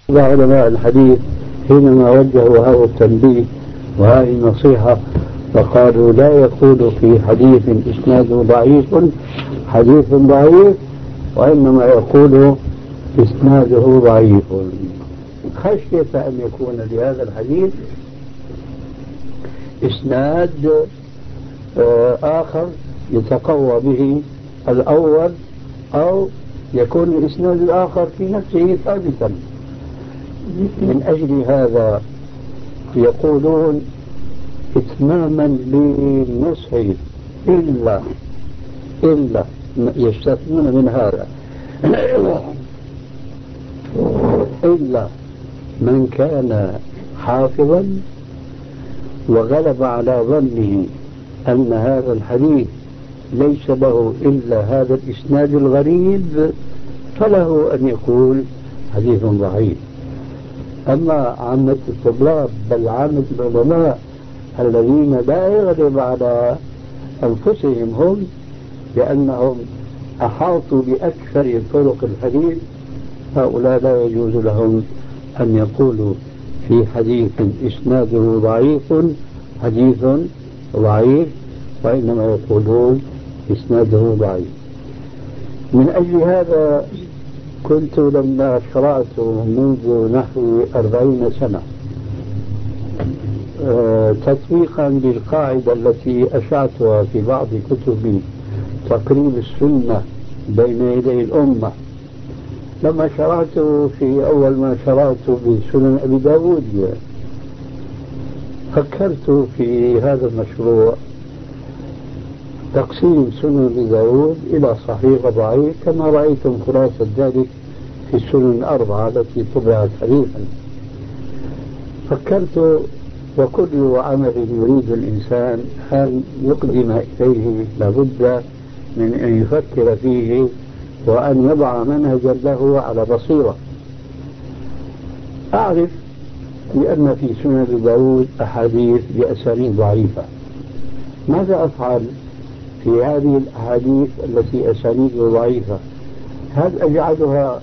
علماء الحديث حينما وجهوا هذا التنبيه وهذه النصيحة فقالوا لا يقول في حديث إسناده ضعيف حديث ضعيف، وإنما يقول إسناده ضعيف، خشية أن يكون لهذا الحديث إسناد آخر يتقوى به الأول، أو يكون الإسناد الآخر في نفسه ثابتا. من أجل هذا يقولون إتماما للنصح إلا يستثنون من هذا إلا من كان حافظا وغلب على ظنه أن هذا الحديث ليس له إلا هذا الإسناد الغريب فله أن يقول حديث ضعيف. أما عامة الطلاب بل عامة العلماء الذين لا يغلب على أنفسهم هم لأنهم أحاطوا بأكثر طرق الحديث، هؤلاء لا يجوز لهم أن يقولوا في حديث إسناده ضعيف حديث ضعيف، وإنما يقولون إسناده ضعيف. من أجل هذا كنت لما شرعت منذ نحو 40 سنة تطبيقا للقاعدة التي أشعتها في بعض كتبي تقريب السنة بين يدي الأمة، لما شرعت في أول ما شرعت بسنن أبي داود فكرت في هذا المشروع تقسيم سنن أبي داود إلى صحيح وضعيف كما رأيتم خلاصة ذلك في السنن الأربعة التي طبعت حديثا. فكرت وكل عمل يريد الإنسان أن يقدم إليه لابد من أن يفكر فيه وأن يضع منهجا له على بصيرة. أعرف بأن في سنن أبي داود أحاديث بأسانيد ضعيفة، ماذا أفعل في هذه الأحاديث التي أسانيدها ضعيفة؟ هل أجعلها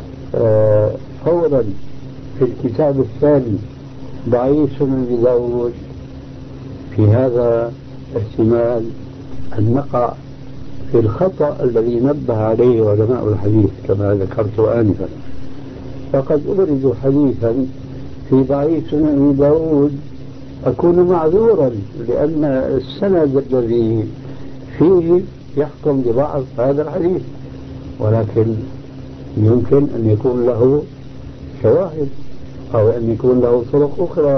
فورا في الكتاب الثاني ضعيف سنن أبي داود؟ في هذا احتمال أن نقع في الخطأ الذي نبه عليه علماء الحديث كما ذكرت آنفا، فقد أورد حديثا في ضعيف سنن أبي داود أكون معذورا لأن السند الذي فيه يحكم بضعف هذا الحديث، ولكن يمكن أن يكون له شواهد أو أن يكون له طرق أخرى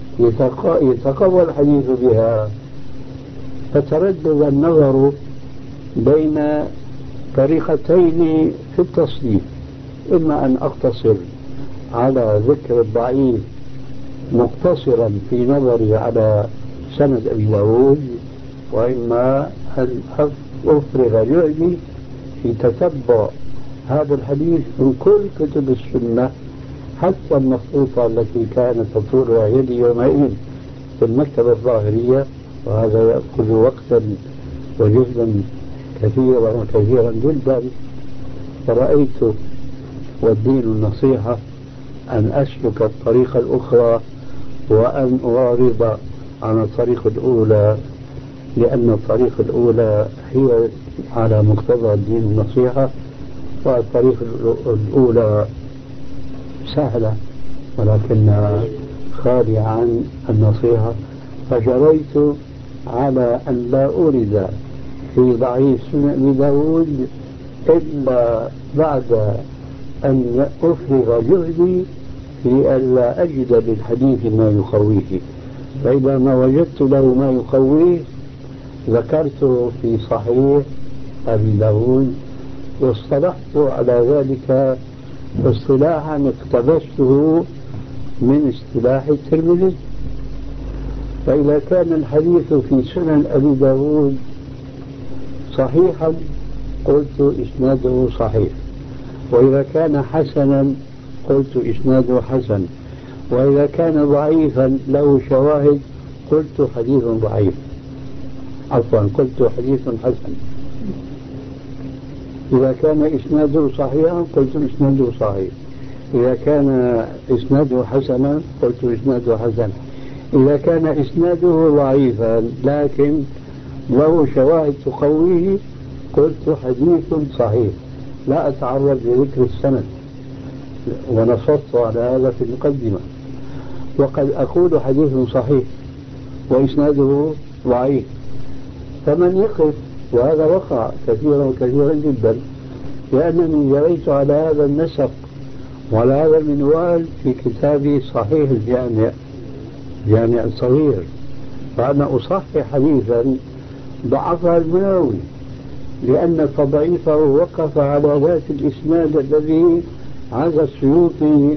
يتقوى الحديث بها. فتردد النظر بين طريقتين في التصنيف، إما أن أقتصر على ذكر الضعيف مقتصرا في نظري على سند أبي داود، وإما أن أفرغ جهدي في تتبع هذا الحديث من كل كتب السنة حتى المخطوطة التي كانت تطولها يدي يومئذ في المكتبة الظاهرية، وهذا يأخذ وقتا وجهدا كثيرا جدا. فرأيت والدين النصيحة أن أسلك الطريقة الأخرى وأن أعرض عن الطريقة الأولى، لأن الطريقة الأولى هي على مقتضى الدين النصيحة، والطريقة الأولى سهلة ولكنها خالية عن النصيحة. فجريت على أن لا أورد في ضعيف سنن أبي داود إلا بعد أن أفرغ جهدي في ألا أجد للحديث ما يقويه، فإذا ما وجدت له ما يقويه ذكرت في صحيح أبي داود، واصطلحت على ذلك اصطلاحا اقتبسته من اصطلاح الترمذي. فإذا كان الحديث في سنن أبي داود صحيحا قلت إسناده صحيح، وإذا كان حسنا قلت إسناده حسن، وإذا كان ضعيفا له شواهد قلت حديث ضعيف، عفوا قلت حديث حسن. إذا كان إسناده صحيحا قلت إسناده صحيح، إذا كان إسناده حسنا قلت إسناده حسن، إذا كان إسناده ضعيفا لكن له شواهد تقويه قلت حديث صحيح، لا أتعرض لذكر السند، ونصصت على هذا في المقدمة. وقد أقول حديث صحيح وإسناده ضعيف، فمن يقف، وهذا وقع كثيرا وكثيرا جدا، لأنني جريت على هذا النسق وعلى هذا المنوال في كتابي صحيح الجامع، جامع الصغير، فأنا أصحح حديثا ضعفها المناوي، لأن تضعيفه وقف على ذات الإسناد الذي عزى السيوطي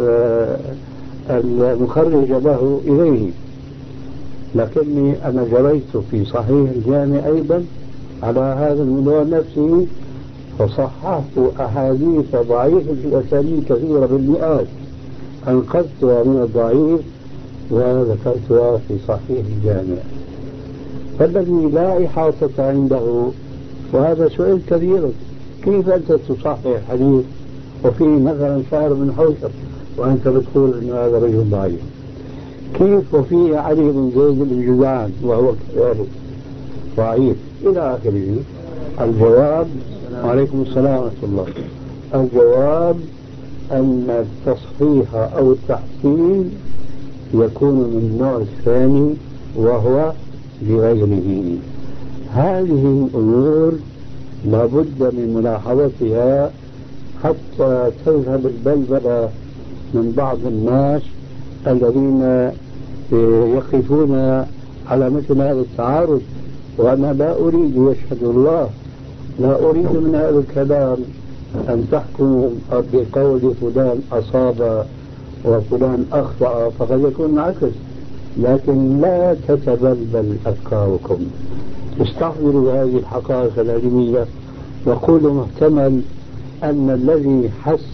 المخرج له إليه. لكني أنا جريت في صحيح الجامع أيضا على هذا المنوال نفسه، فصححت أحاديث ضعيفة في الأسانيد كثيرة بالمئات، أنقذتها من الضعيف وذكرتها في صحيح الجامع. فالذي لا إحاطة عنده، وهذا سؤال كبير، كيف أنت تصحح حديث وفيه مثلا شهر بن حوشب وأنت بتقول أن هذا رجل ضعيف؟ كيف وفيه علي بن زيد بن جدعان وهو كذلك ضعيف إلى آخره؟ الجواب، وعليكم السلام ورحمة الله، الجواب أن التصحيح أو التحسين يكون من النوع الثاني وهو لغيره. هذه الأمور لابد من ملاحظتها حتى تذهب البلبلة من بعض الناس الذين يقفون على مثل هذا التعارض. وأنا لا أريد، يشهد الله، لا أريد من هذا الكلام أن تحكموا بقول فلان أصاب وفلان أخطأ، فقد يكون العكس، لكن لا تتبلبل أفكاركم، استحضروا هذه الحقائق العلمية وقولوا محتمل أن الذي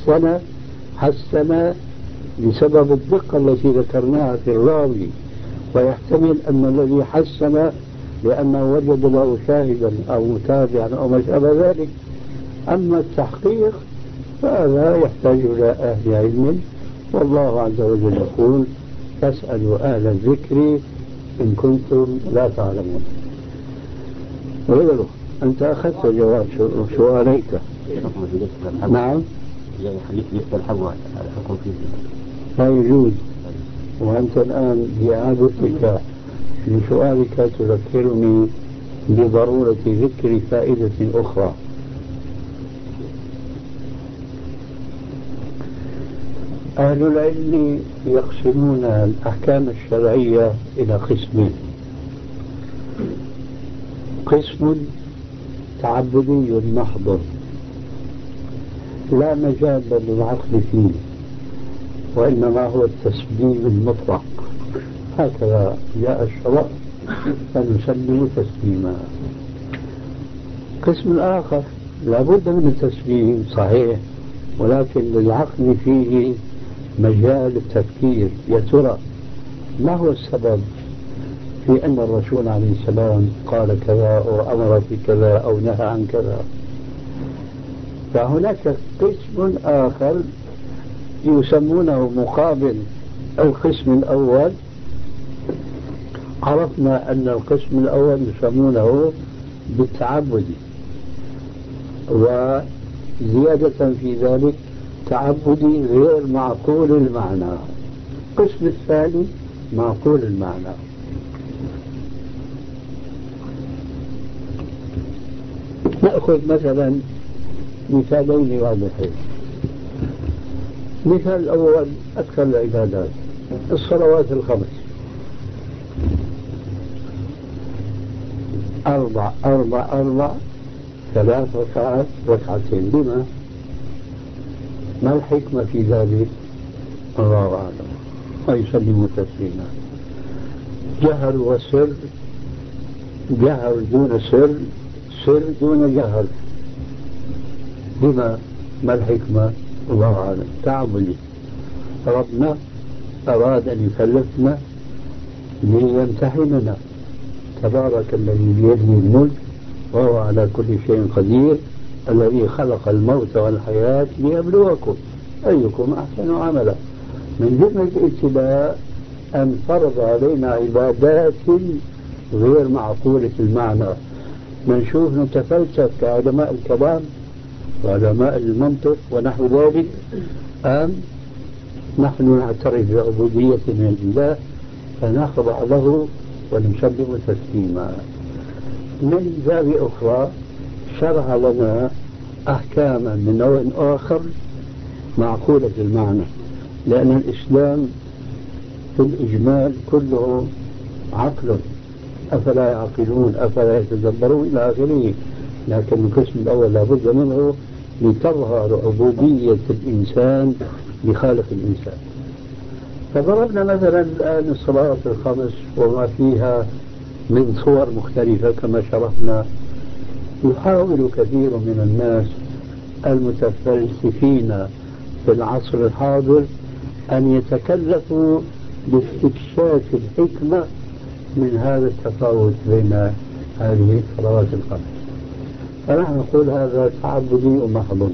حسن بسبب الدقة التي ذكرناها في الراوي، ويحتمل أن الذي حسن لأنه وجد له شاهدا أو متابعا أو ما شابه ذلك. أما التحقيق فهذا يحتاج إلى أهل علم، والله عز وجل يقول فاسألوا أهل الذكر إن كنتم لا تعلمون. غيره أنت أخذت جواب سؤاليك. نعم. يخليك يستلحظوا الحكم فيه لا يجوز. وأنت الآن بإعادتك لسؤالك تذكرني بضرورة ذكر فائدة أخرى. أهل العلم يقسمون الأحكام الشرعية إلى قسمين: قسم تعبدي محض لا مجال للعقل فيه، وإنما هو التسليم المطلق، هكذا جاء الشرع فنسلم تسليما. قسم آخر لابد من التسليم صحيح، ولكن للعقل فيه مجال التفكير. يا ترى ما هو السبب في أن الرسول عليه السلام قال كذا أو أمر في كذا أو نهى عن كذا؟ فهناك قسم آخر يسمونه مقابل القسم الأول. عرفنا أن القسم الأول يسمونه بالتعبد، وزيادة في ذلك تعبدي غير معقول المعنى. القسم الثاني معقول المعنى. نأخذ مثلا مثالين واضحين. مثال الأول أكثر العبادات، الصلوات الخمس، 4 4 4 3 ركعات ركعتين. لما؟ ما الحكمة في ذلك؟ الله أعلم. ويسلم تسليما. جهر وسر، جهر دون سر، سر دون جهر. لما؟ ما الحكمة؟ الله أعلم. تعبدي. ربنا أراد أن يكلفنا ليمتحننا. تبارك الذي بيده الملك وهو على كل شيء قدير، الذي خلق الموت والحياة ليبلوكم أيكم أحسن عملا. من جملة الابتلاء أن فرض علينا عبادات غير معقولة المعنى، منشوف نتفلسف كعلماء الكلام وعلماء المنطق ونحو ذلك، أم نحن نعترف بعبودية لله فنخضع له ونسلم تسليما. من باب أخرى شرع لنا أحكاما من نوع آخر معقولة المعنى، لأن الإسلام في الإجمال كله عقل، أفلا يعقلون أفلا يتدبرون إلى آخره، لكن القسم الأول لابد منه لتظهر عبودية الإنسان لخالق الإنسان. فضربنا مثلا الآن الصلاة الخمس وما فيها من صور مختلفة كما شرحنا. يحاول كثير من الناس المتفلسفين في العصر الحاضر أن يتكلفوا باستكشاف الحكمة من هذا التفاوت بين هذه الصلوات الخمس، فنحن نقول هذا تعبدي محض.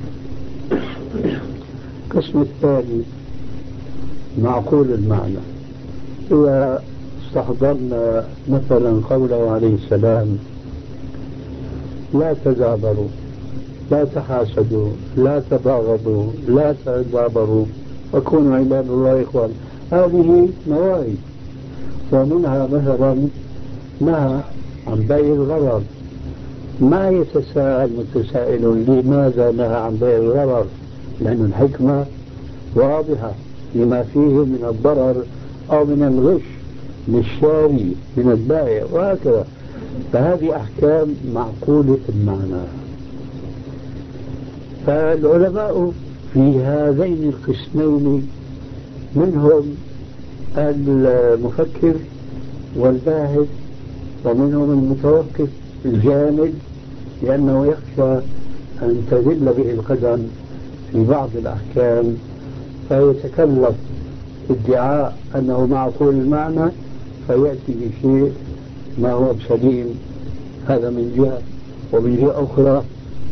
القسم الثاني معقول المعنى. إذا استحضرنا مثلا قوله عليه السلام: لا تدابروا لا تحاسدوا لا تباغضوا لا تدابروا وكونوا عباد الله إخوان، هذه نواهي، ومنها مثلا نهى عن بيع الغرر. ما يتساءل متسائل لماذا نهى عن بيع الغرر؟ لأن الحكمة واضحة لما فيه من الضرر أو من الغش للشاري من البائع وهكذا. فهذه أحكام معقولة المعنى. فالعلماء في هذين القسمين منهم المفكر والباحث، ومنهم المتوقف الجامد لأنه يخشى أن تزل به القدم في بعض الأحكام فيتكلف ادعاء أنه معقول المعنى فيأتي بشيء ما هو بسليم. هذا من جهة، ومن جهة أخرى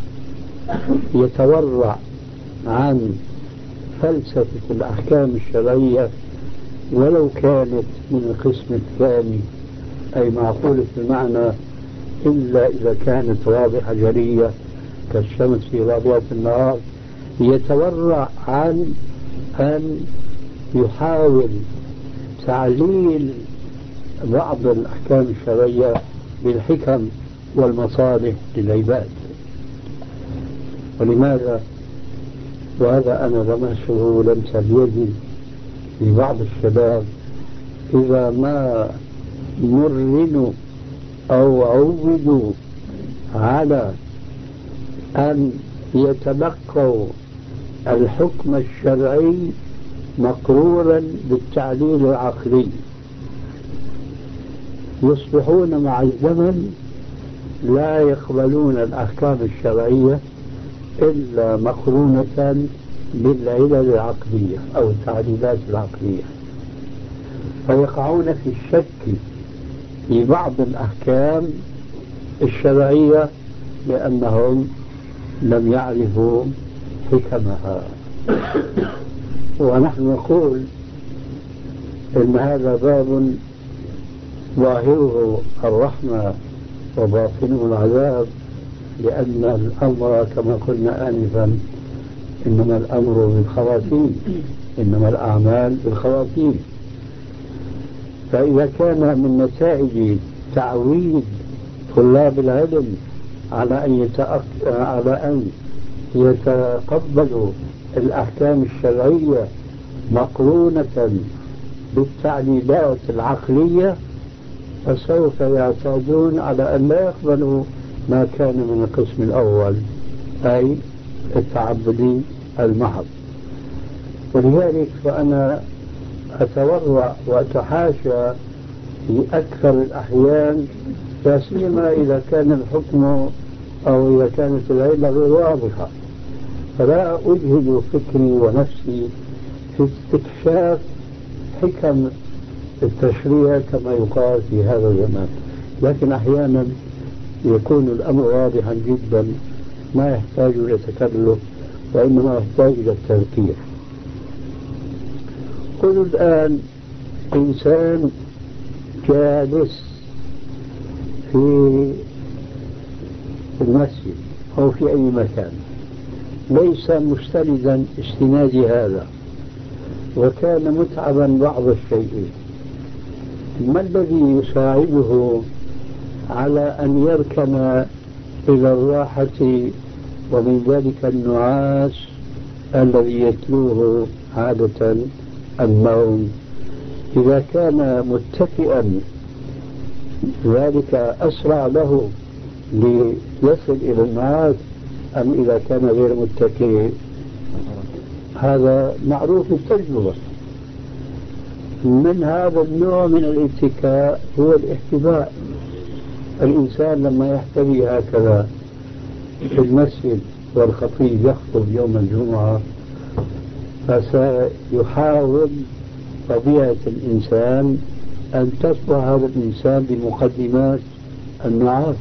يتورع عن فلسفة الأحكام الشرعية ولو كانت من القسم الثاني أي معقولة المعنى، إلا إذا كانت واضحة جلية كالشمس في رابعة النهار. يتورع عن أن يحاول تعليل بعض الأحكام الشرعية بالحكم والمصالح للعباد. ولماذا؟ وهذا أنا لمسه لمسة بيدي لبعض الشباب، إذا ما مرنوا أو عودوا على أن يتلقوا الحكم الشرعي مقرورا بالتعليل العقلي، يصبحون مع الزمن لا يقبلون الأحكام الشرعية إلا مقرونة بالعلل العقلية أو التعليلات العقلية، فيقعون في الشك في بعض الأحكام الشرعية لأنهم لم يعرفوا حكمها. ونحن نقول إن هذا باب ظاهره الرحمة وباطنه العذاب، لأن الأمر كما قلنا آنفا إنما الأمر بالخواتيم، إنما الأعمال بالخواتيم. فإذا كان من نتائج تعويد طلاب العلم على أن يتقبلوا الأحكام الشرعية مقرونة بالتعليلات العقلية، فسوف يعتادون على أن لا يقبلوا ما كان من القسم الأول أي التعبدي المحض. ولذلك فأنا أتورع وأتحاشى في أكثر الأحيان، لا سيما إذا كان الحكم أو إذا كانت العلة غير واضحة، فلا أجهد فكري ونفسي في استكشاف حكم التشريع كما يقال في هذا الزمان. لكن أحيانا يكون الأمر واضحا جدا ما يحتاج إلى تكلف وإنما يحتاج إلى التذكير. قل الآن إنسان جالس في المسجد أو في أي مكان ليس مستندا استناد هذا وكان متعبا بعض الشيء، ما الذي يساعده على أن يركن إلى الراحة ومن ذلك النعاس الذي يتلوه عادة النوم؟ إذا كان متكئا ذلك أسرع له ليصل إلى النعاس أم إذا كان غير متكئ؟ هذا معروف بالتجربة. من هذا النوع من الاتكاء هو الاحتباء. الإنسان لما يحتوي هكذا في المسجد والخطيب يخطب يوم الجمعة فسيحاول طبيعة الإنسان أن تصبح هذا الإنسان بمقدمات النعاس،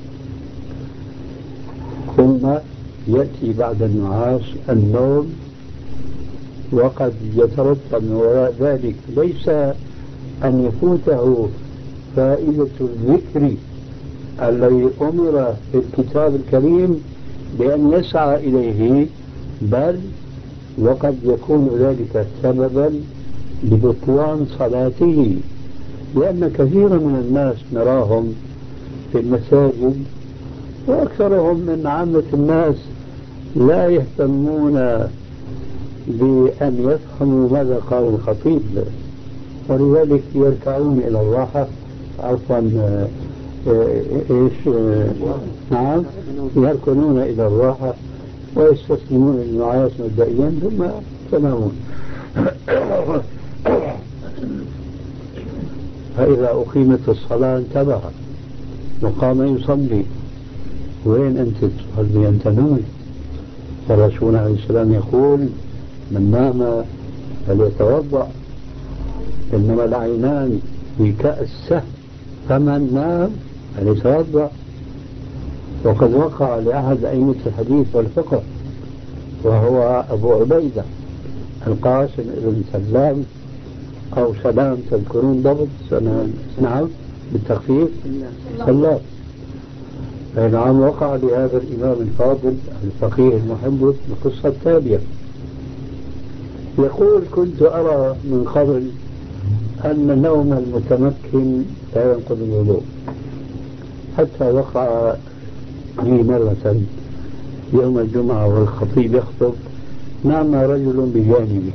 ثم يأتي بعد النعاس النوم، وقد يترتب من وراء ذلك ليس أن يفوته فائدة الذكر الذي أمر في الكتاب الكريم بأن يسعى إليه، بل وقد يكون ذلك سببا لبطلان صلاته، لأن كثيرا من الناس نراهم في المساجد وأكثرهم من عامة الناس لا يهتمون بأن يفهموا ماذا قال الخطيب، ولذلك يركعون إلى الراحة يركنون إلى الراحة ويستسلمون للنعاس مبدئيا ثم ينامون. فإذا أقيمت الصلاة انتبه وقام يصلي. وين أنت تصلي أنت نوم؟ الرسول عليه السلام يقول من نام فليتوضأ، إنما العينان في كأس، فمن نام فليتوضأ. وقد وقع لأحد أئمة الحديث والفقه وهو أبو عبيدة القاسم بن سلام أو سلام، تذكرون ضبط سلام؟ نعم بالتخفيف سلام. نعم وقع لهذا الإمام الفاضل الفقيه المحدث القصة التالية. يقول كنت أرى من قبل أن نوم المتمكن لا ينقض الوضوء، حتى وقع لي مرة يوم الجمعة والخطيب يخطب نام رجل بجانبي،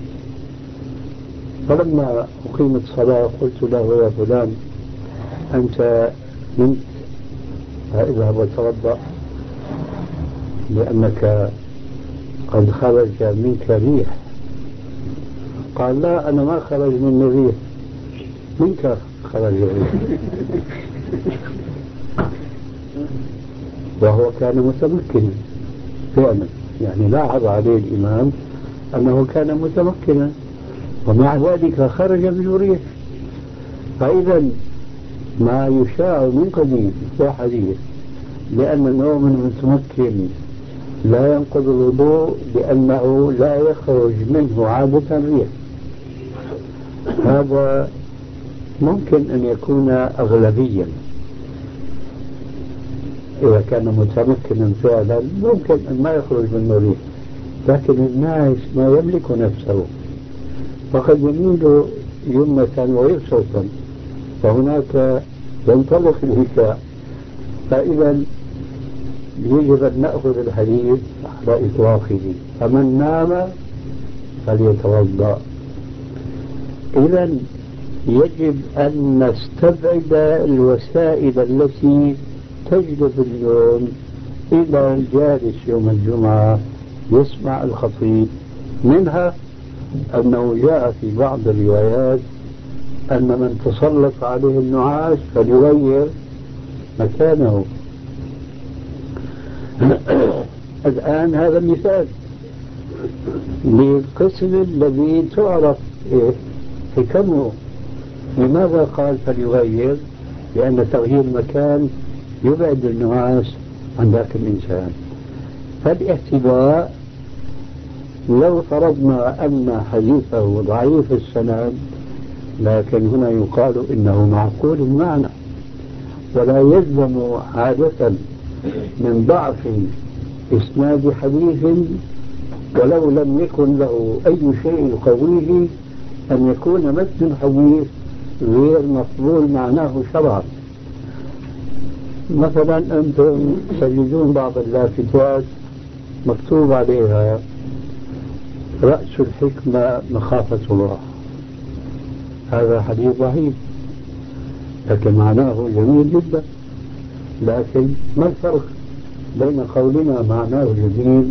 فلما أقيمت الصلاة قلت له يا فلان أنت نمت، اذهب وتوضأ لأنك قد خرج منك ريح. قال لا أنا ما خرج مني ريح، منك خرج ريح. وهو كان متمكنا فعلا، يعني لاحظ عليه الإمام أنه كان متمكنا ومع ذلك خرج منه ريح. فإذا ما يشاع من قديم وحديث لأن النوم المتمكن لا ينقض الوضوء لأنه لا يخرج منه عادة ريح. هذا ممكن أن يكون أغلبيا، إذا كان متمكنا فعلا ممكن أن ما يخرج منه ريح، لكن الناس ما يملك نفسه فقد يميل يمة ويسرة، فهناك ينطلق الهشاء. فإذا يجب أن نأخذ الحديث على إطلاقه، فمن نام فليتوضأ. إذا يجب أن نستبعد الوسائل التي تجلب اليوم إلى الجالس يوم الجمعة يسمع الخطيب. منها أنه جاء في بعض الروايات أن من تسلط عليه النعاس فليغير مكانه. الآن هذا مثال للقسم الذي تعرف حكمه. لماذا قال فليغير؟ لأن تغيير المكان يبعد النعاس عن ذاك الإنسان. فالاحتواء لو فرضنا أن حديثه ضعيف السند، لكن هنا يقال إنه معقول المعنى، ولا يلزم عادة من ضعف إسناد حديث ولو لم يكن له أي شيء يقويه أن يكون متن الحديث غير مقبول معناه شرعا. مثلا أنتم تجدون بعض اللافتات مكتوب عليها رأس الحكمة مخافة الله، هذا حديث ضعيف لكن معناه جميل جدا. لكن ما الفرق بين قولنا معناه جميل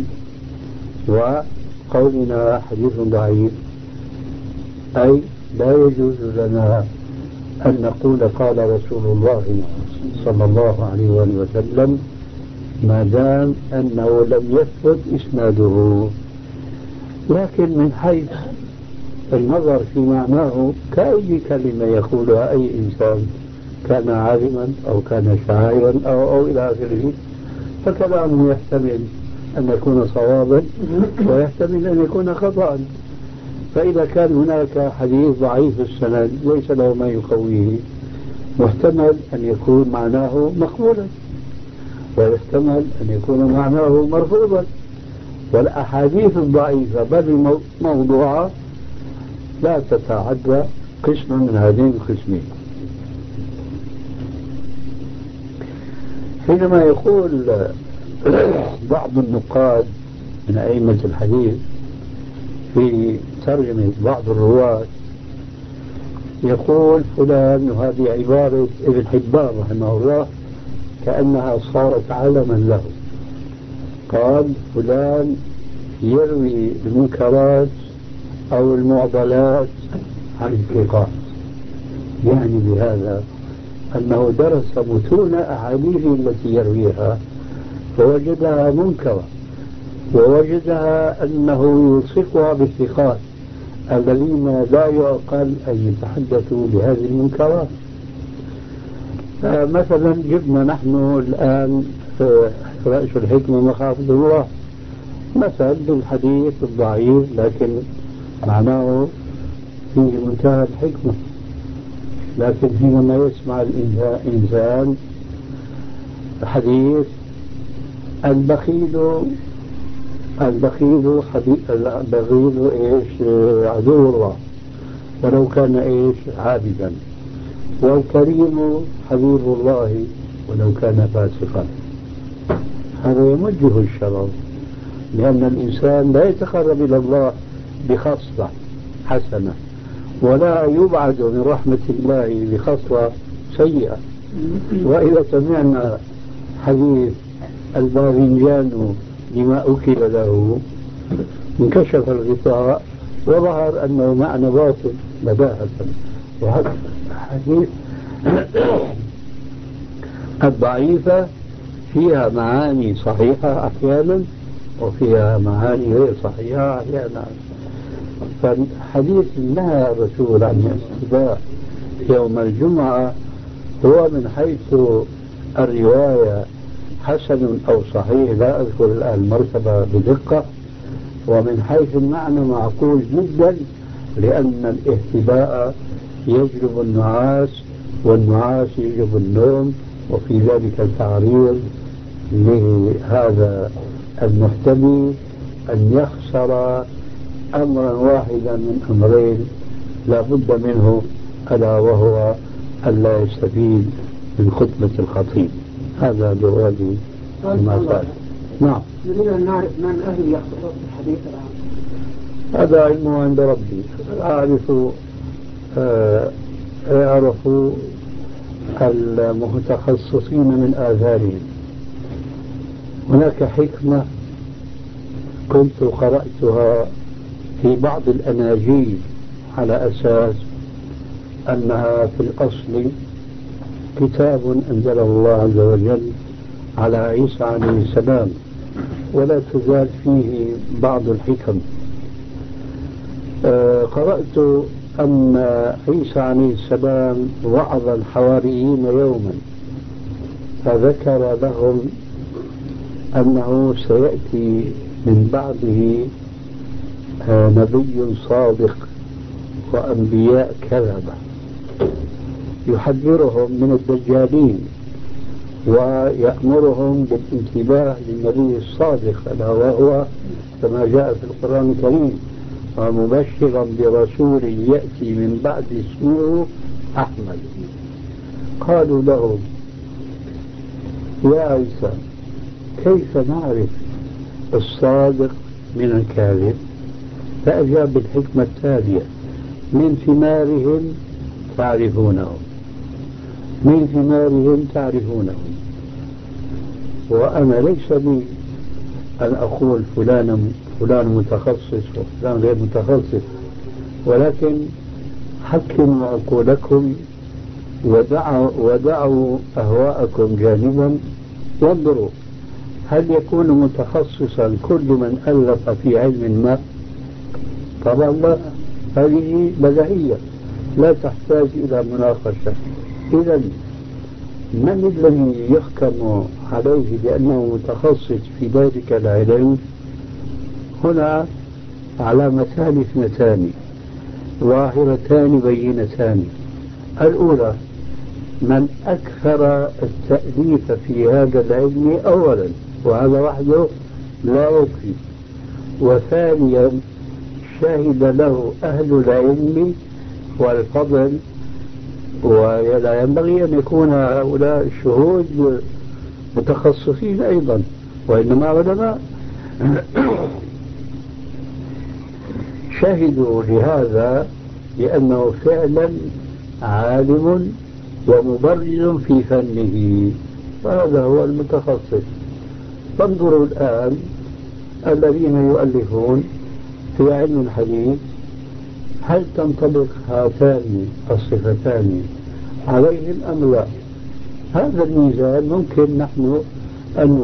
وقولنا حديث ضعيف؟ أي لا يجوز لنا أن نقول قال رسول الله صلى الله عليه وآله وسلم ما دام أنه لم يثبت إسناده. لكن من حيث النظر في معناه كأي كلمة يقولها أي إنسان كان عالما أو كان شاعرا أو إلى آخره، فكلامه يحتمل أن يكون صوابا ويحتمل أن يكون خطأ. فإذا كان هناك حديث ضعيف السند ليس له ما يقويه، محتمل أن يكون معناه مقبولا ويحتمل أن يكون معناه مرفوضا. والأحاديث الضعيفة بل موضوعة لا تتعدى قسم من هذين القسمين. حينما يقول بعض النقاد من أئمة الحديث في ترجمة بعض الرواة يقول فلان، وهذه عبارة ابن حبان رحمه الله كأنها صارت علما له، قال فلان يروي المنكرات أو المعضلات عن الثقات، يعني بهذا أنه درس متون أحاديث التي يرويها فوجدها منكرة ووجدها أنه يوصفها بالثقات الذين لا يعقل أن يتحدثوا بهذه المنكرات. مثلا جبنا نحن الآن رأس الحكمة مخافة الله مثل بالحديث الضعيف لكن معناه في منتهى الحكمة، لكن حينما يسمع الإنسان حديث البخيل ايش عدو الله ولو كان ايش عابدا، والكريم حبيب الله ولو كان فاسقا، هذا يمجه الشرر، لأن الإنسان لا يتقرب إلى الله بخصلة حسنة ولا يبعد من رحمة الله بخصلة سيئة. وإذا سمعنا حديث الباذنجان لما أكل له انكشف الغطاء وظهر أنه معنى باطل بداهة. وهذا الحديث الضعيفة فيها معاني صحيحة أحيانا وفيها معاني غير صحيحة أحيانا. فالحديث نهى الرسول عن الاستباء يوم الجمعة هو من حيث الرواية حسن أو صحيح، لا أذكر الآن المرتبة بدقة، ومن حيث المعنى معقول جدا، لأن الاهتباء يجلب النعاس والنعاس يجلب النوم، وفي ذلك التعريض لهذا المحتمي أن يخسر أمرا واحدا من أمرين لا بد منه، ألا وهو ألا يستفيد من خطبة الخطيب. هذا جوابي لما قال. نعم. نريد أن نعرف من أهل يختص الحديث الآن. هذا علمه عند ربي، أعرف المتخصصين من آثارهم. هناك حكمة كنت قرأتها في بعض الأناجيل على أساس أنها في الأصل كتاب أنزله الله عز وجل على عيسى عليه السلام، ولا تزال فيه بعض الحكم. قرأت أن عيسى عليه السلام وعظ الحواريين يوما فذكر لهم أنه سيأتي من بعده نبي صادق وأنبياء كذبة يحذرهم من الدجالين ويأمرهم بالانتباه للنبي الصادق ألا وهو كما جاء في القرآن الكريم ومبشرا برسول يأتي من بعد اسمه أحمد. قالوا له يا عيسى كيف نعرف الصادق من الكاذب؟ فأجاب بالحكمة التالية من ثمارهم تعرفونهم، من ثمارهم تعرفونهم. وأنا ليس لي أن أقول فلان متخصص وفلان غير متخصص، ولكن حكموا عقولكم ودعوا أهواءكم جانبا وانظروا هل يكون متخصصا كل من ألف في علم ما؟ طبعا لا، هذه بديهية لا تحتاج إلى مناقشة. إذا من الذي يحكم عليه بأنه متخصص في ذلك العلم؟ هنا علامتان اثنتان ظاهرتان بينتان. الأولى من أكثر التأليف في هذا العلم أولا، وهذا وحده لا يكفي، وثانيا شهد له أهل العلم والفضل، ولا ينبغي أن يكون هؤلاء الشهود متخصصين أيضا وإنما علماء شهدوا لهذا لأنه فعلا عالم ومبرز في فنه، فهذا هو المتخصص. فانظروا الآن الذين يؤلفون في علم الحديث هل تنطبق هاتان الصفتان عليهم أم لا؟ هذا الميزان ممكن نحن أن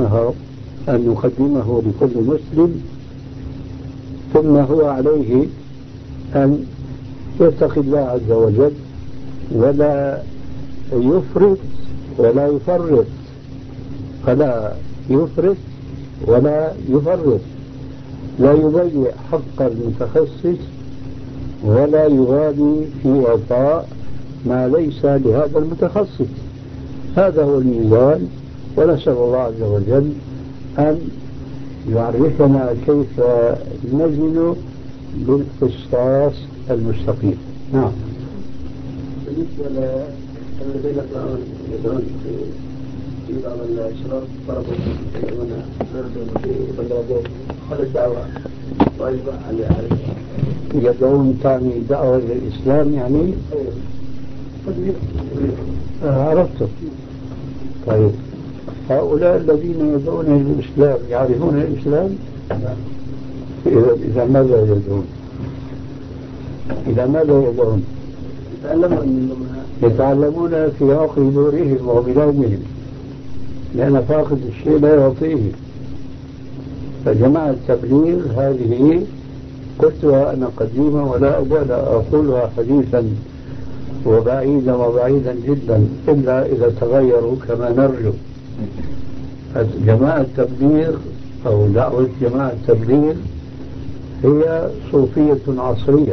نقدمه لكل مسلم، ثم هو عليه أن يتقي الله عز وجل ولا يفرط ولا يفرط، فلا يفرط ولا يفرط، لا يضيع حق المتخصص ولا يغالي في إعطاء ما ليس لهذا المتخصص. هذا هو الميزان، ونسأل الله عز وجل أن يعرفنا كيف نزن بالقسطاس المستقيم. نعم. بالنسبة للذين يدعون في بعض الأشراف طلبوا يدعون في بلدهم هذا الدعوة واجب عليه. يدعون تعني دعوة للإسلام يعني؟ عرفت. طيب هؤلاء الذين يدعون للإسلام يعرفون الإسلام؟ إذا ماذا يدعون؟ إذا ماذا يدعون؟ يتعلمون في عقل دورهم وبلادهم، لأن فاقد الشيء لا يعطيه. فجماعة التبليغ هذه قلتها أنا قديما ولا أزال أقولها حديثا وبعيدا جدا إلا إذا تغيروا كما نرجو. جماعة التبليغ أو دعوة جماعة التبليغ هي صوفية عصرية،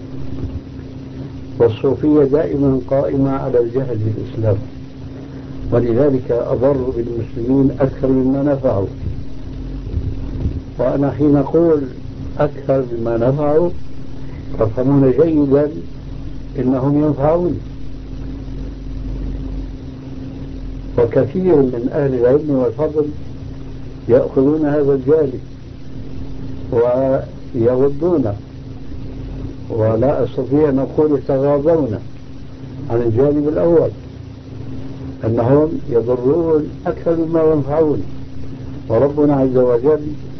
والصوفية دائما قائمة على الجهل بالإسلام، ولذلك أضروا بالمسلمين أكثر مما نفعوا. وأنا حين أقول أكثر مما نفعوا تفهمون جيدا إنهم ينفعون. وكثير من أهل العلم والفضل يأخذون هذا الجانب ويغضون، ولا أستطيع أن أقول يتغاضون عن الجانب الأول، أنهم يضرون أكثر مما ينفعون. وربنا عز وجل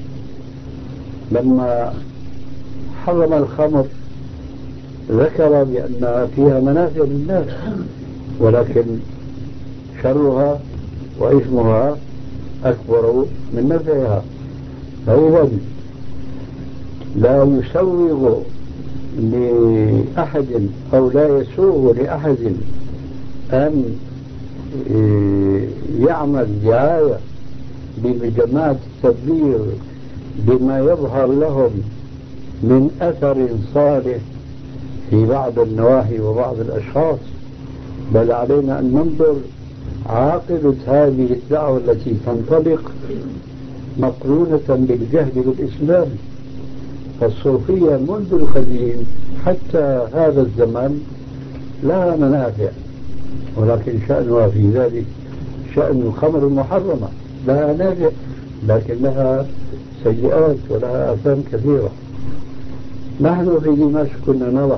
لما حرم الخمر ذكر بأن فيها منافع للناس، ولكن شرها وإثمها أكبر من نفعها. فإذا لا يسوغ لأحد أو لا يسوغ لأحد أن يعمل دعاية بجماعة التبليغ بما يظهر لهم من أثر صالح في بعض النواحي وبعض الأشخاص، بل علينا أن ننظر عاقبة هذه الدعوة التي تنطلق مقرونة بالجهل بالإسلام. فالصوفية منذ القديم حتى هذا الزمن لها منافع، ولكن شأنها في ذلك شأن الخمر المحرمة، لها نافع لكن لها سيئات ولها آثام كثيرة. نحن في دمشق كنا نضع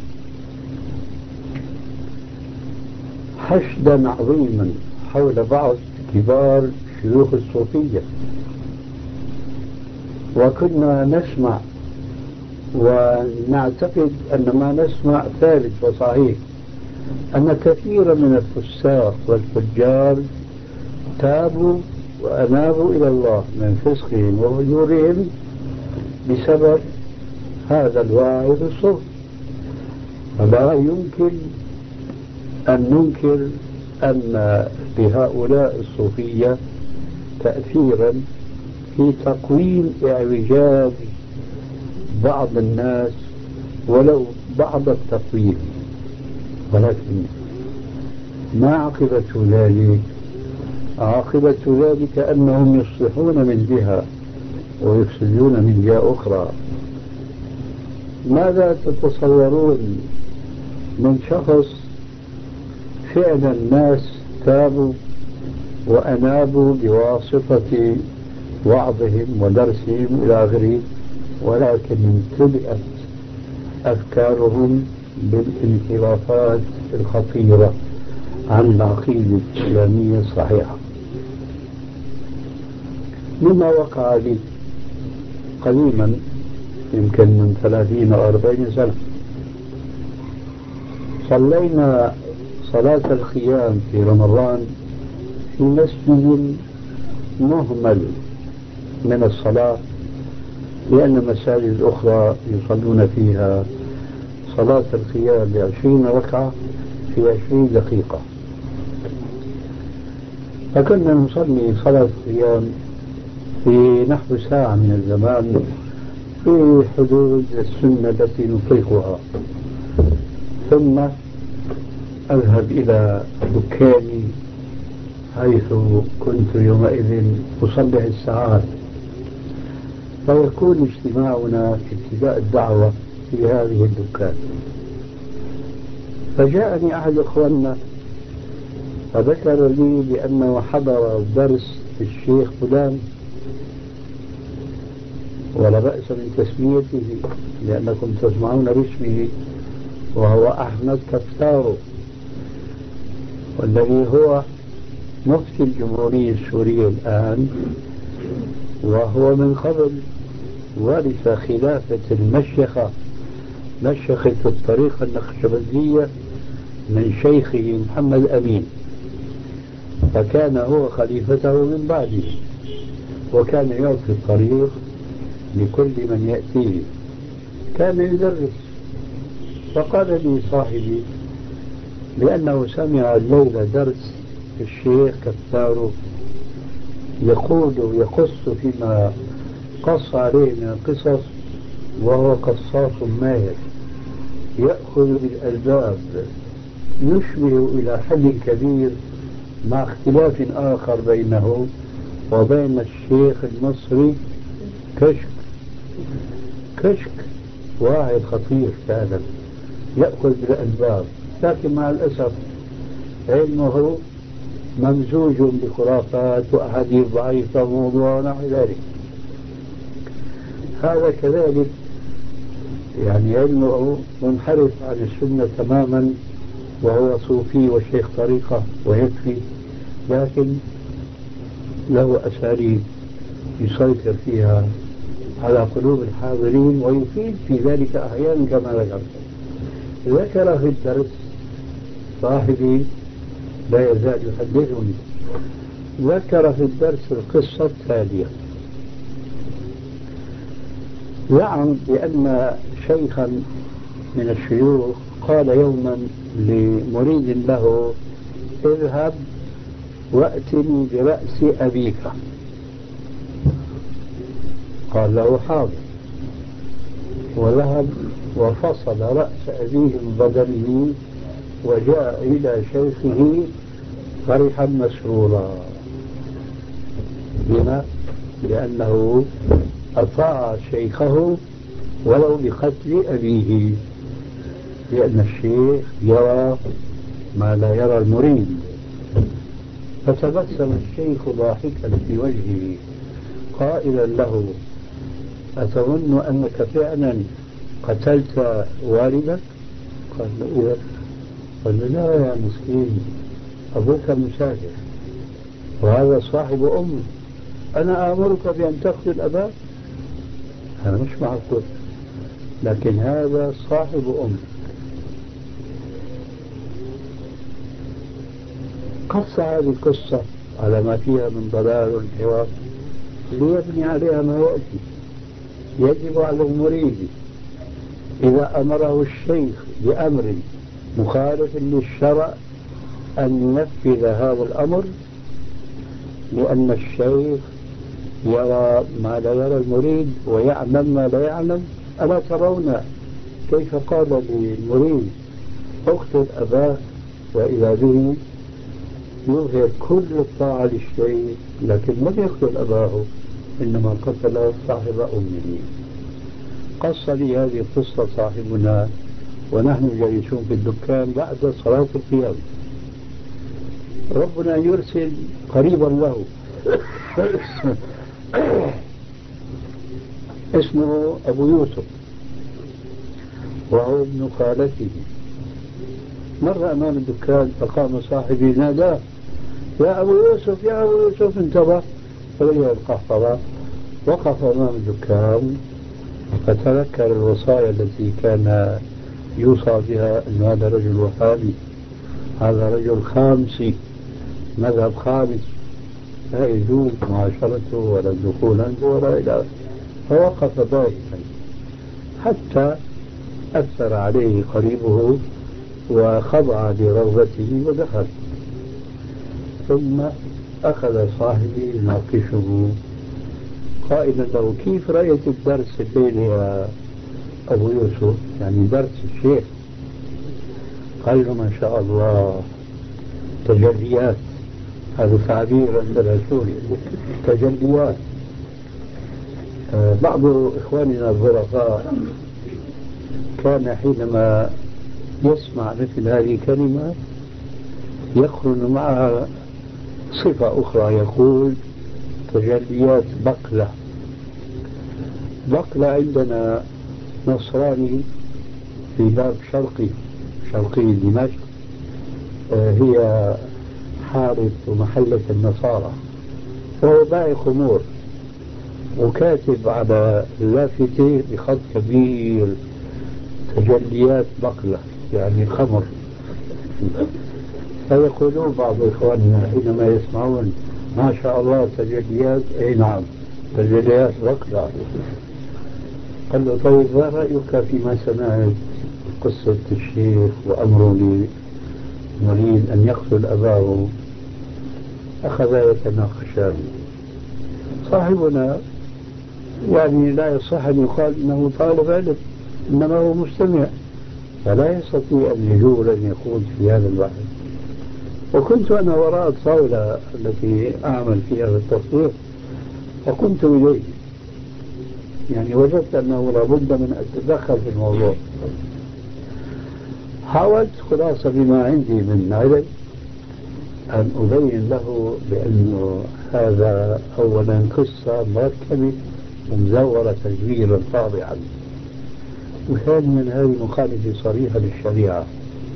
حشدا عظيما حول بعض كبار شيوخ الصوفية، وكنا نسمع ونعتقد أن ما نسمع ثابت وصحيح، أن كثيرا من الفساق والفجار تابوا وأنابوا إلى الله من فسقهم وفجورهم بسبب هذا الواعظ الصوفي. فلا يمكن أن ننكر أن لهؤلاء الصوفية تأثيرا في تقويم إعوجاج بعض الناس ولو بعض التقويم، ولكن ما عاقبة ذلك؟ عاقبة ذلك أنهم يصلحون من جهة ويفسدون من جهة أخرى. ماذا تتصورون من شخص فعلا الناس تابوا وأنابوا بواسطة وعظهم ودرسهم إلى آخره، ولكن امتلئت أفكارهم بالانحرافات الخطيرة عن العقيدة الإسلامية الصحيحة؟ مما وقع لي قديما يمكن من 30 أو 40 سنة، صلينا صلاة الخيام في رمضان في مسجد مهمل من الصلاة، لأن المساجد الأخرى يصلون فيها صلاة الخيام ب20 ركعة في 20 دقيقة، فكنا نصلي صلاة الخيام في نحو ساعة من الزمان في حدود السنة التي نطيقها، ثم أذهب إلى دكاني حيث كنت يومئذ أصلح الساعات، فيكون اجتماعنا في ابتداء الدعوة في هذه الدكان. فجاءني أحد إخواننا فذكر لي بأنه حضر درس الشيخ فلان، ولا بأس من تسميته لأنكم تسمعون باسمه، وهو أحمد كفتارو، والذي هو مفتي الجمهورية السورية الآن، وهو من قبل ورث خلافة المشيخة، مشيخة الطريقة النقشبندية من شيخه محمد أمين، فكان هو خليفته من بعده، وكان يعطي الطريق لكل من يأتيه، كان يدرس. فقال لي صاحبي لأنه سمع الليلة درس الشيخ كفتارو يقول ويقص فيما قص عليه من القصص، وهو قصاص ماهر يأخذ بالألباب، يشبه إلى حد كبير مع اختلاف آخر بينه وبين الشيخ المصري كشك واحد خطير فعلا يأخذ بالألباب، لكن مع الأسف علمه ممزوج بخرافات وأحاديث ضعيفة وموضوع ونحو ذلك. هذا كذلك يعني علمه منحرف عن السنة تماما، وهو صوفي والشيخ طريقة ويكفي، لكن له أساليب يسيطر فيها على قلوب الحاضرين ويفيد في ذلك أحيانا كما ذكرت. ذكر في الدرس صاحبي لا يزال يحدثني، ذكر في الدرس القصة التالية: زعم بأن شيخا من الشيوخ قال يوما لمريد له: اذهب وأتني برأس أبيك. قال له: حاضر. وذهب وفصل رأس أبيه من بدنه وجاء إلى شيخه فرحا مسرورا. لما؟ لأنه أطاع شيخه ولو بقتل أبيه، لأن الشيخ يرى ما لا يرى المريد. فتبسم الشيخ ضاحكا في وجهه قائلا له: أتظن أنك فعلا قتلت والدك؟ قال له: إذا. قال له: لا يا مسكين، أبوك مسافر وهذا صاحب أمي، أنا آمرك بأن تقتل أباك؟ هذا مش معقول، لكن هذا صاحب أمي. قص هذه القصة على ما فيها من ضلال وانحراف ليبني عليها ما يأتي. يجب على المريد إذا أمره الشيخ بأمر مخالف للشرع أن ينفذ هذا الأمر، لأن الشيخ يرى ما لا يرى المريد ويعلم ما لا يعلم. ألا ترون كيف قال للمريد: اقتل أباه، وإذا به يظهر كل الطاعة للشيخ، لكن لم يقتل أباه، إنما قتل صاحب أمه. قص لي هذه القصة صاحبنا ونحن جالسون في الدكان بعد صلاة القيام. ربنا يرسل قريبا له اسمه أبو يوسف وهو ابن خالته. مر أمام الدكان فقام صاحبي ناداه: يا أبو يوسف يا أبو يوسف، انتبه. فرجع القحطرة، وقف أمام الدكان فتذكر الوصايا التي كان يوصى بها أن هذا رجل وهابي، هذا رجل خامسي، مذهب خامس، لا يجوز معاشرته ولا الدخول عنده ولا إلى آخره. فوقف ضائعا حتى أثر عليه قريبه وخضع لرغبته ودخل. ثم أخذ صاحبي يناقشه قائلا له: كيف رأيت الدرس الليلة يا أبو يوسف؟ يعني درس الشيخ. قال له: ما شاء الله، تجليات، هذا تعبير عندنا سوري، تجليات. بعض إخواننا الظرفاء كان حينما يسمع مثل هذه الكلمة يقرن معها صفة أخرى، يقول: تجليات بقلة. بقلة عندنا نصراني في باب شرقي دمشق، هي حارة ومحلة النصارى، وهو بائع خمور، وكاتب على لافتة بخط كبير: تجليات بقلة، يعني خمر. فيقولون بعض إخواننا حينما يسمعون: ما شاء الله تجليات، أي نعم تجليات بقلة. قال له: طيب ما رأيك فيما سمعت قصة الشيخ وأمره للمريد أن يقتل أباه؟ أخذا يتناقشان. صاحبنا يعني لا يصح أن يقال إنه طالب علم، إنما هو مستمع، فلا يستطيع أن يجول أن يقول في هذا البحث. وكنت أنا وراء الطاولة التي أعمل فيها بالتصوير، وكنت إليه، يعني وجدت أنه لابد من أن أتدخل في الموضوع. حاولت خلاصة بما عندي من علم أن أبين له بأنه هذا أولا قصة مركبة ومزورة تزويرا طابعا، وثانيا هذه مخالفة صريحة للشريعة.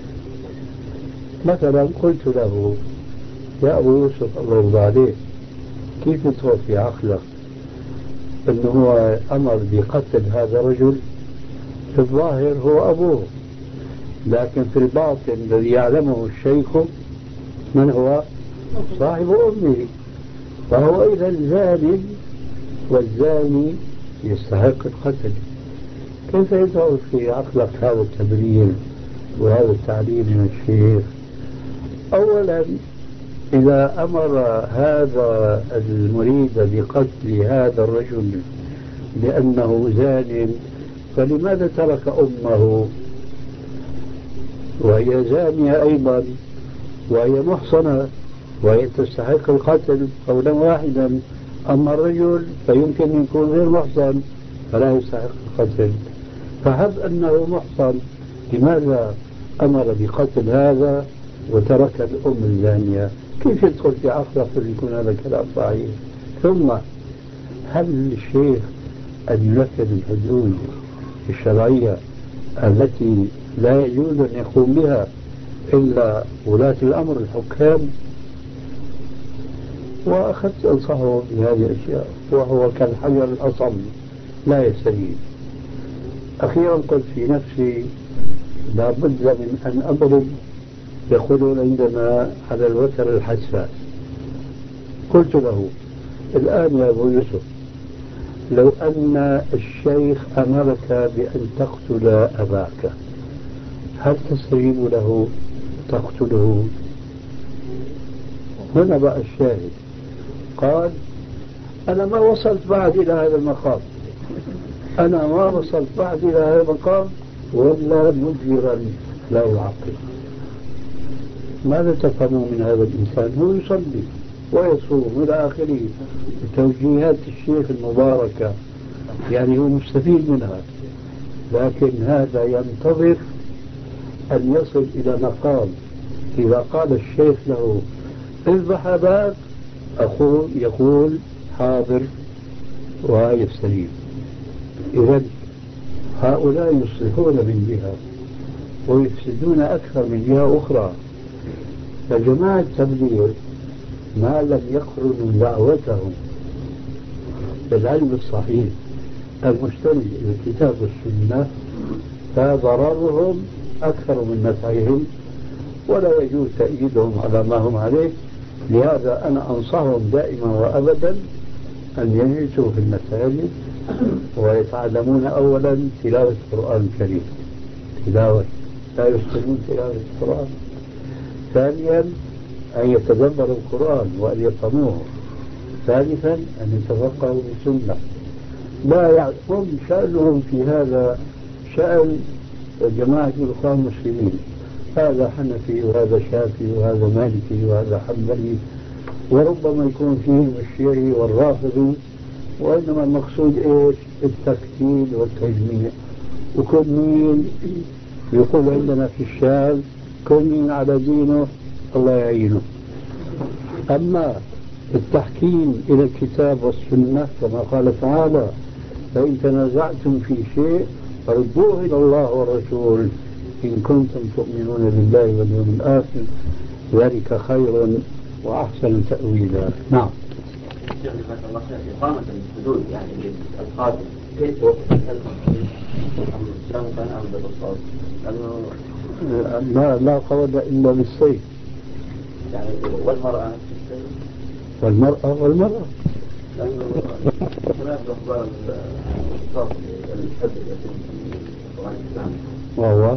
مثلا قلت له: يا أبو يوسف الله يرضى عليك، كيف تدخل في عقلك أنه هو أمر بقتل هذا الرجل؟ في الظاهر هو أبوه، لكن في الباطن الذي يعلمه الشيخ من هو؟ صاحب أمه، فهو إذا زاني، والزاني يستحق القتل. كيف يدخل في عقلك هذا التبرير وهذا التعليم من الشيخ؟ أولا إذا أمر هذا المريد بقتل هذا الرجل لأنه زان، فلماذا ترك أمه وهي زانية أيضا وهي محصنة وهي تستحق القتل قولا واحدا؟ أما الرجل فيمكن أن يكون غير محصن فلا يستحق القتل. فهب أنه محصن، لماذا أمر بقتل هذا وترك الأم الزانية؟ كيف يدخل في عقله يكون هذا كلام صحيح؟ ثم هل للشيخ أن ينفذ الحدود الشرعية التي لا يجوز أن يقوم بها إلا ولاة الأمر الحكام؟ وأخذت أنصحه بهذه الأشياء وهو كالحجر الأصم لا يستجيب. أخيرا قلت في نفسي لا بد من أن أضرب، يقولون عندنا على الوتر الحساس. قلت له الآن يا أبو يوسف لو أن الشيخ أمرك بأن تقتل أباك هل تستجيب له تقتله؟ هنا بقى الشاهد. قال أنا ما وصلت بعد إلى هذا المقام، أنا ما وصلت بعد إلى هذا المقام ولا مجبرا لا يعقل. ماذا تفهمون من هذا الإنسان؟ هو يصلي ويصوم إلى آخره توجيهات الشيخ المباركة، يعني هو مستفيد منها، لكن هذا ينتظر أن يصل إلى مقام إذا قال الشيخ له اذبح أباك يقول حاضر ويستجيب. إذن هؤلاء يصلحون من جهة ويفسدون أكثر من جهة أخرى. فجماعة التبليغ ما لم يقرنوا دعوتهم بالعلم الصحيح المستند إلى الكتاب والسنة فضررهم أكثر من نفعهم، ولا يجوز تأييدهم على ما هم عليه. لهذا أنا أنصحهم دائما وأبدا أن يجلسوا في المساجد ويتعلمون أولا تلاوة القرآن الكريم، تلاوة لا يحسنون تلاوة القرآن. ثانيا أن يتدبروا القرآن وأن يفهموه. ثالثا أن يتفقهوا بالسنة. لا يعلمون شأنهم في هذا شأن جماعة الإخوان المسلمين، هذا حنفي وهذا شافعي وهذا مالكي وهذا حنبلي، وربما يكون فيهم الشيعي والرافضي، وإنما المقصود إيش؟ التكتيل والتجميع. وكل مين يقول عندنا في الشام كل مين على دينه الله يعينه. أما التحكيم إلى الكتاب والسنة كما قال تعالى فإن تنازعتم في شيء فردوه إلى الله والرسول إن كنتم تؤمنون بالله واليوم الآخر ذلك خير وأحسن تأويلا. نعم. إقامة الحدود يعني للقاتل كيف توقف الإسلام كان أمر بالقصاص؟ لا قول إلا بالسيف. يعني والمرأة والمرأة لأنه هناك أخبار القصاص الحد يتم في القرآن الإسلامي وهو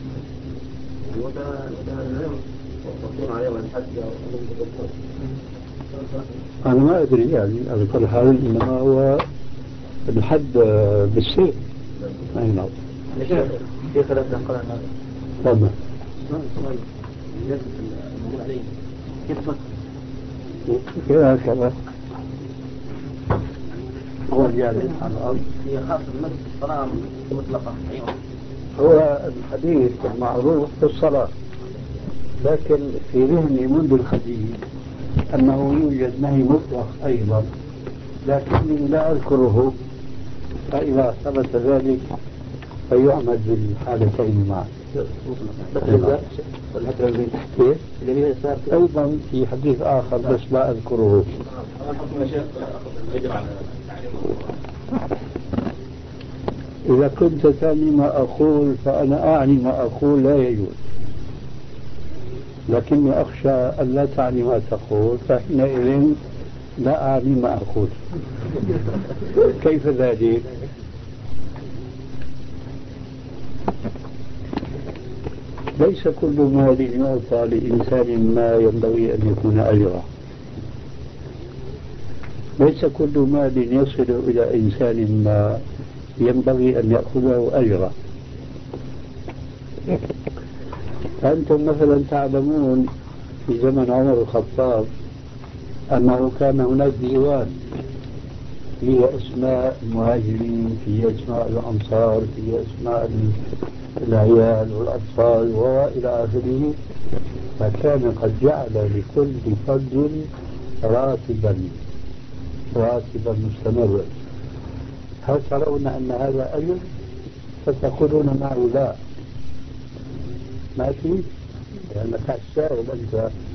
وتكون عليهم الحد أنا ما أدري يعني على كل حال إنما هو الحد بالسيف. أي نعم. في خلاف نقل عن هذا. تمام. سؤال بالنسبة للموضوع عليه كيف كذا كذا هو يعني على الأرض هي خاصة بالنسبة للصلاة مطلقة. أيوة. هو الحديث المعروف في الصلاة، لكن في ذهني منذ القديم أنه يوجد نهي مطلق أيضا لكني لا أذكره، فإذا ثبت ذلك فيعمل بالحالتين معا. أيضا في حديث آخر بس لا أذكره. إذا كنت تعني ما أقول فأنا أعني ما أقول لا يجوز، لكني أخشى أن لا تعني ما تقول فحينئذ لا أعني ما أقول. كيف ذلك؟ ليس كل مال يعطى لإنسان ما ينبغي أن يكون أجرا، ليس كل مال يصل إلى إنسان ما ينبغي أن يأخذه أجره. أنتم مثلا تعلمون في زمن عمر الخطاب أنه كان هناك ديوان فيه أسماء المهاجرين، فيه أسماء الأنصار، فيه أسماء العيال والأطفال وإلى آخره. فكان قد جعل لكل فرد راتبا مستمرا. هل ترون أن هذا أجر؟ فتقولون معه لا، ما في، لأنك السائل أنت